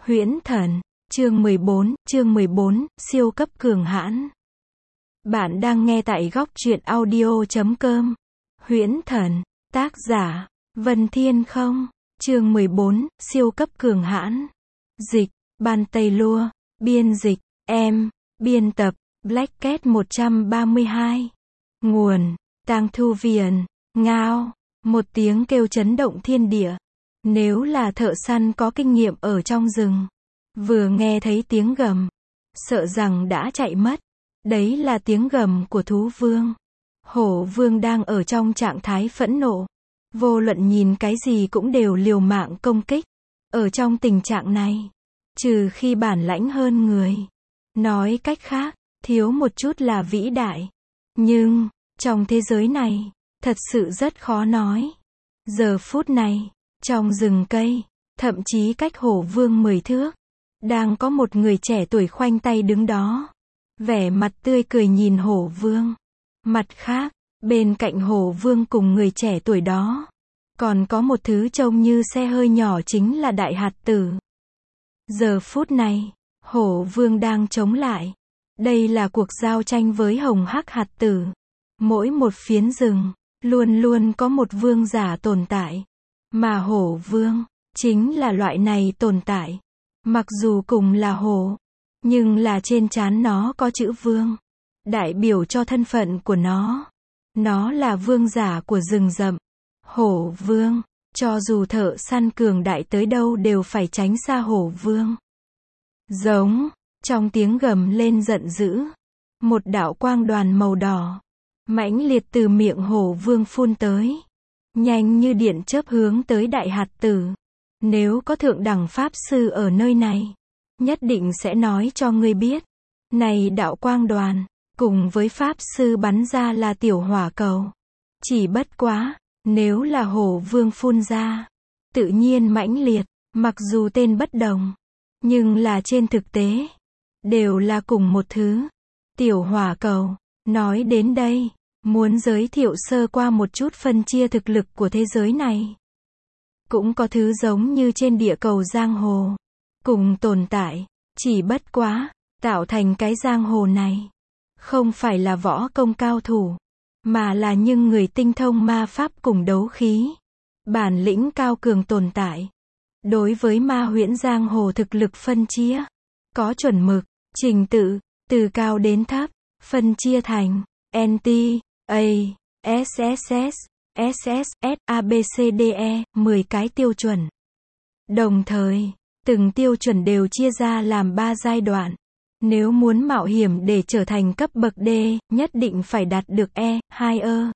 Huyễn Thần, chương 14, siêu cấp cường hãn. Bạn đang nghe tại góc truyện audio.com. Huyễn Thần, tác giả, Vân Thiên Không, chương 14, siêu cấp cường hãn. Dịch, Ban Tây Lua, biên dịch, biên tập, Black Cat 132. Nguồn, Tang Thu Viền, ngao, một tiếng kêu chấn động thiên địa. Nếu là thợ săn có kinh nghiệm ở trong rừng, vừa nghe thấy tiếng gầm, sợ rằng đã chạy mất. Đấy là tiếng gầm của thú vương. Hổ vương đang ở trong trạng thái phẫn nộ. Vô luận nhìn cái gì cũng đều liều mạng công kích. Ở trong tình trạng này, trừ khi bản lãnh hơn người. Nói cách khác, thiếu một chút là vĩ đại. Nhưng, trong thế giới này, thật sự rất khó nói. Giờ phút này, trong rừng cây, thậm chí cách hổ vương 10 thước, đang có một người trẻ tuổi khoanh tay đứng đó. Vẻ mặt tươi cười nhìn hổ vương. Mặt khác, bên cạnh hổ vương cùng người trẻ tuổi đó, còn có một thứ trông như xe hơi nhỏ chính là đại hạt tử. Giờ phút này, hổ vương đang chống lại. Đây là cuộc giao tranh với hồng hắc hạt tử. Mỗi một phiến rừng, luôn luôn có một vương giả tồn tại. Mà hổ vương, chính là loại này tồn tại. Mặc dù cùng là hổ, nhưng là trên trán nó có chữ vương. Đại biểu cho thân phận của nó. Nó là vương giả của rừng rậm. Hổ vương, cho dù thợ săn cường đại tới đâu đều phải tránh xa hổ vương. Giống, trong tiếng gầm lên giận dữ, một đạo quang đoàn màu đỏ, mãnh liệt từ miệng hổ vương phun tới. Nhanh như điện chớp hướng tới đại hạt tử. Nếu có thượng đẳng pháp sư ở nơi này, nhất định sẽ nói cho ngươi biết. Này đạo quang đoàn, cùng với pháp sư bắn ra là tiểu hỏa cầu. Chỉ bất quá, nếu là hổ vương phun ra, tự nhiên mãnh liệt, mặc dù tên bất đồng, nhưng là trên thực tế, đều là cùng một thứ. Tiểu hỏa cầu, nói đến đây, muốn giới thiệu sơ qua một chút phân chia thực lực của thế giới này. Cũng có thứ giống như trên địa cầu giang hồ, cùng tồn tại, chỉ bất quá, tạo thành cái giang hồ này, không phải là võ công cao thủ, mà là những người tinh thông ma pháp cùng đấu khí, bản lĩnh cao cường tồn tại. Đối với ma huyễn giang hồ thực lực phân chia, có chuẩn mực, trình tự, từ cao đến thấp, phân chia thành NT, A, SSS, SSS, ABCDE, 10 cái tiêu chuẩn. Đồng thời, từng tiêu chuẩn đều chia ra làm 3 giai đoạn. Nếu muốn mạo hiểm để trở thành cấp bậc D, nhất định phải đạt được E, 2E,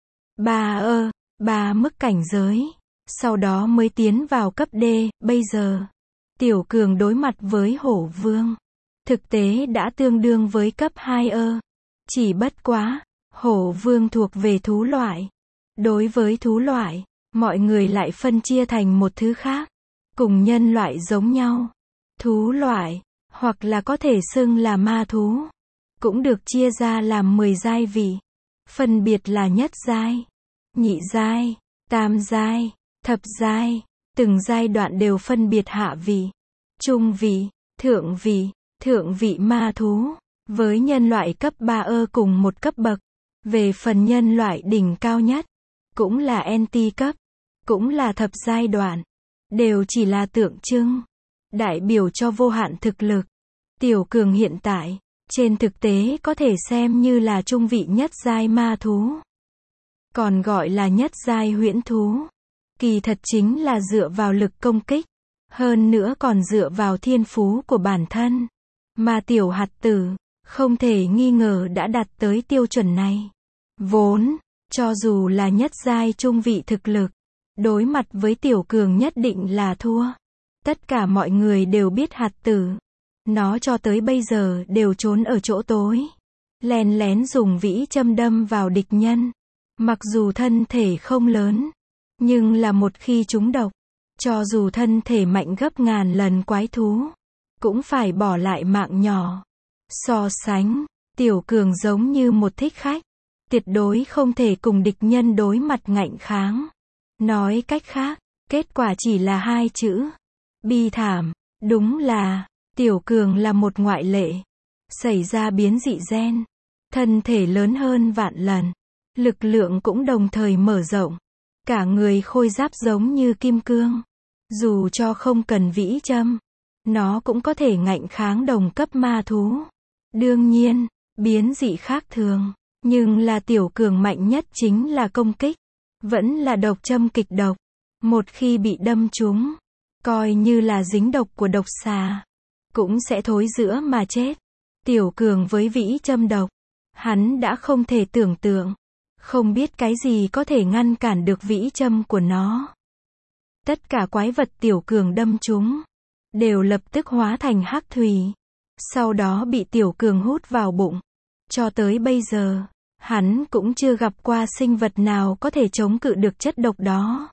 3E, 3 mức cảnh giới. Sau đó mới tiến vào cấp D. Bây giờ, Tiểu Cường đối mặt với hổ vương, thực tế đã tương đương với cấp 2E. Chỉ bất quá, hổ vương thuộc về thú loại. Đối với thú loại, mọi người lại phân chia thành một thứ khác. Cùng nhân loại giống nhau. Thú loại, hoặc là có thể xưng là ma thú, cũng được chia ra làm 10 giai vị. Phân biệt là nhất giai, nhị giai, tam giai, thập giai. Từng giai đoạn đều phân biệt hạ vị, trung vị, thượng vị ma thú. Với nhân loại cấp 3E cùng một cấp bậc. Về phần nhân loại đỉnh cao nhất, cũng là NT cấp, cũng là thập giai đoạn, đều chỉ là tượng trưng, đại biểu cho vô hạn thực lực. Tiểu Cường hiện tại, trên thực tế có thể xem như là trung vị nhất giai ma thú, còn gọi là nhất giai huyễn thú. Kỳ thật chính là dựa vào lực công kích, hơn nữa còn dựa vào thiên phú của bản thân. Mà tiểu hạt tử, không thể nghi ngờ đã đạt tới tiêu chuẩn này. Vốn, cho dù là nhất giai trung vị thực lực, đối mặt với Tiểu Cường nhất định là thua. Tất cả mọi người đều biết hạt tử. Nó cho tới bây giờ đều trốn ở chỗ tối, len lén dùng vĩ châm đâm vào địch nhân. Mặc dù thân thể không lớn, nhưng là một khi trúng độc, cho dù thân thể mạnh gấp ngàn lần quái thú, cũng phải bỏ lại mạng nhỏ. So sánh, Tiểu Cường giống như một thích khách, tuyệt đối không thể cùng địch nhân đối mặt ngạnh kháng. Nói cách khác, kết quả chỉ là 2 chữ: bi thảm. Đúng là, Tiểu Cường là một ngoại lệ. Xảy ra biến dị gen. Thân thể lớn hơn vạn lần. Lực lượng cũng đồng thời mở rộng. Cả người khôi giáp giống như kim cương. Dù cho không cần vĩ châm, nó cũng có thể ngạnh kháng đồng cấp ma thú. Đương nhiên, biến dị khác thường. Nhưng là Tiểu Cường mạnh nhất chính là công kích. Vẫn là độc châm kịch độc. Một khi bị đâm trúng, coi như là dính độc của độc xà, cũng sẽ thối rữa mà chết. Tiểu Cường với vĩ châm độc, hắn đã không thể tưởng tượng. Không biết cái gì có thể ngăn cản được vĩ châm của nó. Tất cả quái vật Tiểu Cường đâm trúng, đều lập tức hóa thành hắc thủy. Sau đó bị Tiểu Cường hút vào bụng. Cho tới bây giờ, hắn cũng chưa gặp qua sinh vật nào có thể chống cự được chất độc đó.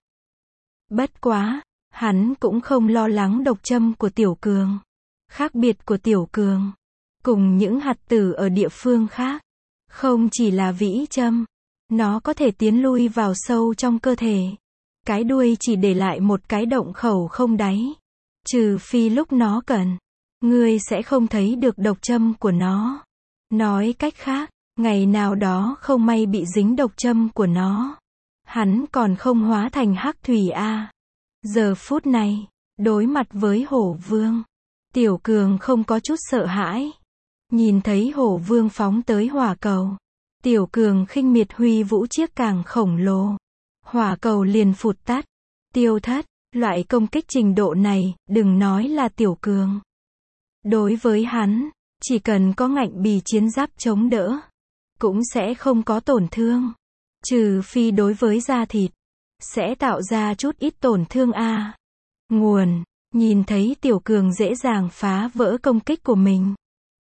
Bất quá, hắn cũng không lo lắng độc châm của Tiểu Cường. Khác biệt của Tiểu Cường, cùng những hạt tử ở địa phương khác, không chỉ là vĩ châm, nó có thể tiến lui vào sâu trong cơ thể. Cái đuôi chỉ để lại một cái động khẩu không đáy. Trừ phi lúc nó cần, ngươi sẽ không thấy được độc châm của nó. Nói cách khác, ngày nào đó không may bị dính độc châm của nó, hắn còn không hóa thành hắc thủy a. Giờ phút này, đối mặt với Hổ Vương, Tiểu Cường không có chút sợ hãi. Nhìn thấy Hổ Vương phóng tới hỏa cầu, Tiểu Cường khinh miệt huy vũ chiếc càng khổng lồ. Hỏa cầu liền phụt tắt, tiêu thất. Loại công kích trình độ này, đừng nói là Tiểu Cường. Đối với hắn, chỉ cần có ngạnh bì chiến giáp chống đỡ, cũng sẽ không có tổn thương. Trừ phi đối với da thịt, sẽ tạo ra chút ít tổn thương a. Nguồn, nhìn thấy Tiểu Cường dễ dàng phá vỡ công kích của mình.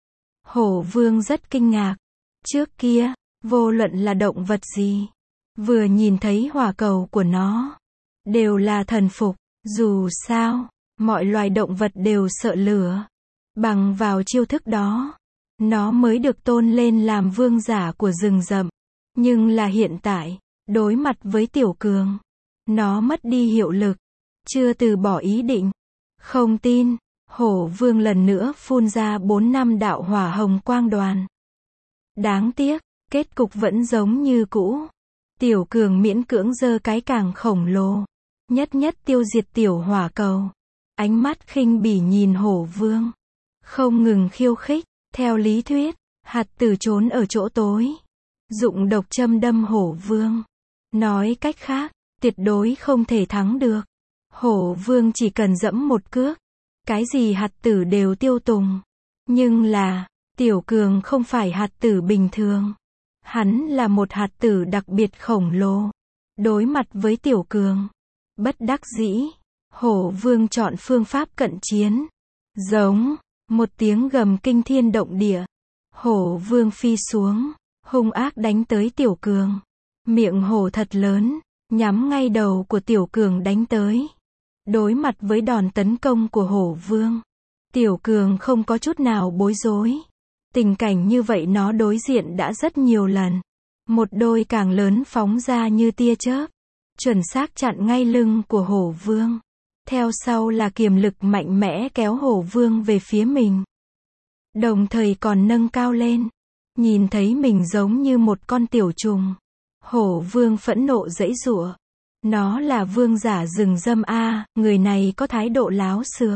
Hổ Vương rất kinh ngạc. Trước kia, vô luận là động vật gì, vừa nhìn thấy hỏa cầu của nó, đều là thần phục. Dù sao, mọi loài động vật đều sợ lửa. Bằng vào chiêu thức đó, nó mới được tôn lên làm vương giả của rừng rậm. Nhưng là hiện tại, đối mặt với Tiểu Cường, nó mất đi hiệu lực, chưa từ bỏ ý định. Không tin, Hổ Vương lần nữa phun ra 4 năm đạo hỏa hồng quang đoàn. Đáng tiếc, kết cục vẫn giống như cũ. Tiểu Cường miễn cưỡng giơ cái càng khổng lồ, nhất nhất tiêu diệt tiểu hỏa cầu. Ánh mắt khinh bỉ nhìn Hổ Vương, không ngừng khiêu khích. Theo lý thuyết, hạt tử trốn ở chỗ tối, dụng độc châm đâm Hổ Vương. Nói cách khác, tuyệt đối không thể thắng được. Hổ Vương chỉ cần dẫm một cước, cái gì hạt tử đều tiêu tùng. Nhưng là, Tiểu Cường không phải hạt tử bình thường. Hắn là một hạt tử đặc biệt khổng lồ. Đối mặt với Tiểu Cường, bất đắc dĩ, Hổ Vương chọn phương pháp cận chiến. Giống, một tiếng gầm kinh thiên động địa. Hổ Vương phi xuống, hung ác đánh tới Tiểu Cường. Miệng hổ thật lớn, nhắm ngay đầu của Tiểu Cường đánh tới. Đối mặt với đòn tấn công của Hổ Vương, Tiểu Cường không có chút nào bối rối. Tình cảnh như vậy nó đối diện đã rất nhiều lần. Một đôi càng lớn phóng ra như tia chớp, chuẩn xác chặn ngay lưng của Hổ Vương. Theo sau là kiềm lực mạnh mẽ kéo Hổ Vương về phía mình. Đồng thời còn nâng cao lên. Nhìn thấy mình giống như một con tiểu trùng. Hổ Vương phẫn nộ giãy giụa. Nó là vương giả rừng rậm a, người này có thái độ láo xược.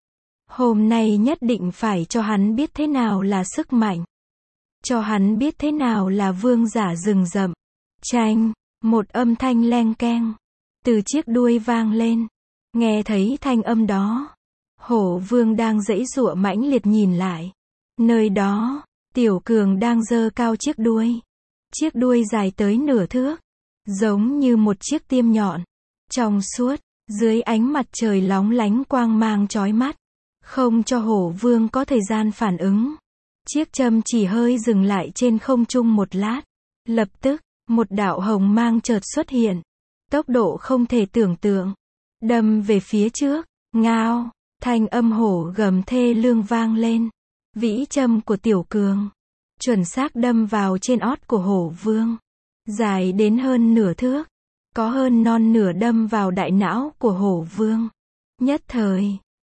Hôm nay nhất định phải cho hắn biết thế nào là sức mạnh. Cho hắn biết thế nào là vương giả rừng rậm. Chanh, một âm thanh leng keng từ chiếc đuôi vang lên. Nghe thấy thanh âm đó, Hổ Vương đang giãy giụa mãnh liệt nhìn lại. Nơi đó, Tiểu Cường đang giơ cao chiếc đuôi. Chiếc đuôi dài tới nửa thước, giống như một chiếc tiêm nhọn, trong suốt, dưới ánh mặt trời lóng lánh quang mang chói mắt, không cho Hổ Vương có thời gian phản ứng. Chiếc châm chỉ hơi dừng lại trên không trung một lát, lập tức, một đạo hồng mang chợt xuất hiện, tốc độ không thể tưởng tượng, đâm về phía trước. Ngao, thanh âm hổ gầm thê lương vang lên. Vĩ châm của Tiểu Cường chuẩn xác đâm vào trên ót của Hổ Vương, dài đến hơn nửa thước, có hơn non nửa đâm vào đại não của Hổ Vương. Nhất thời,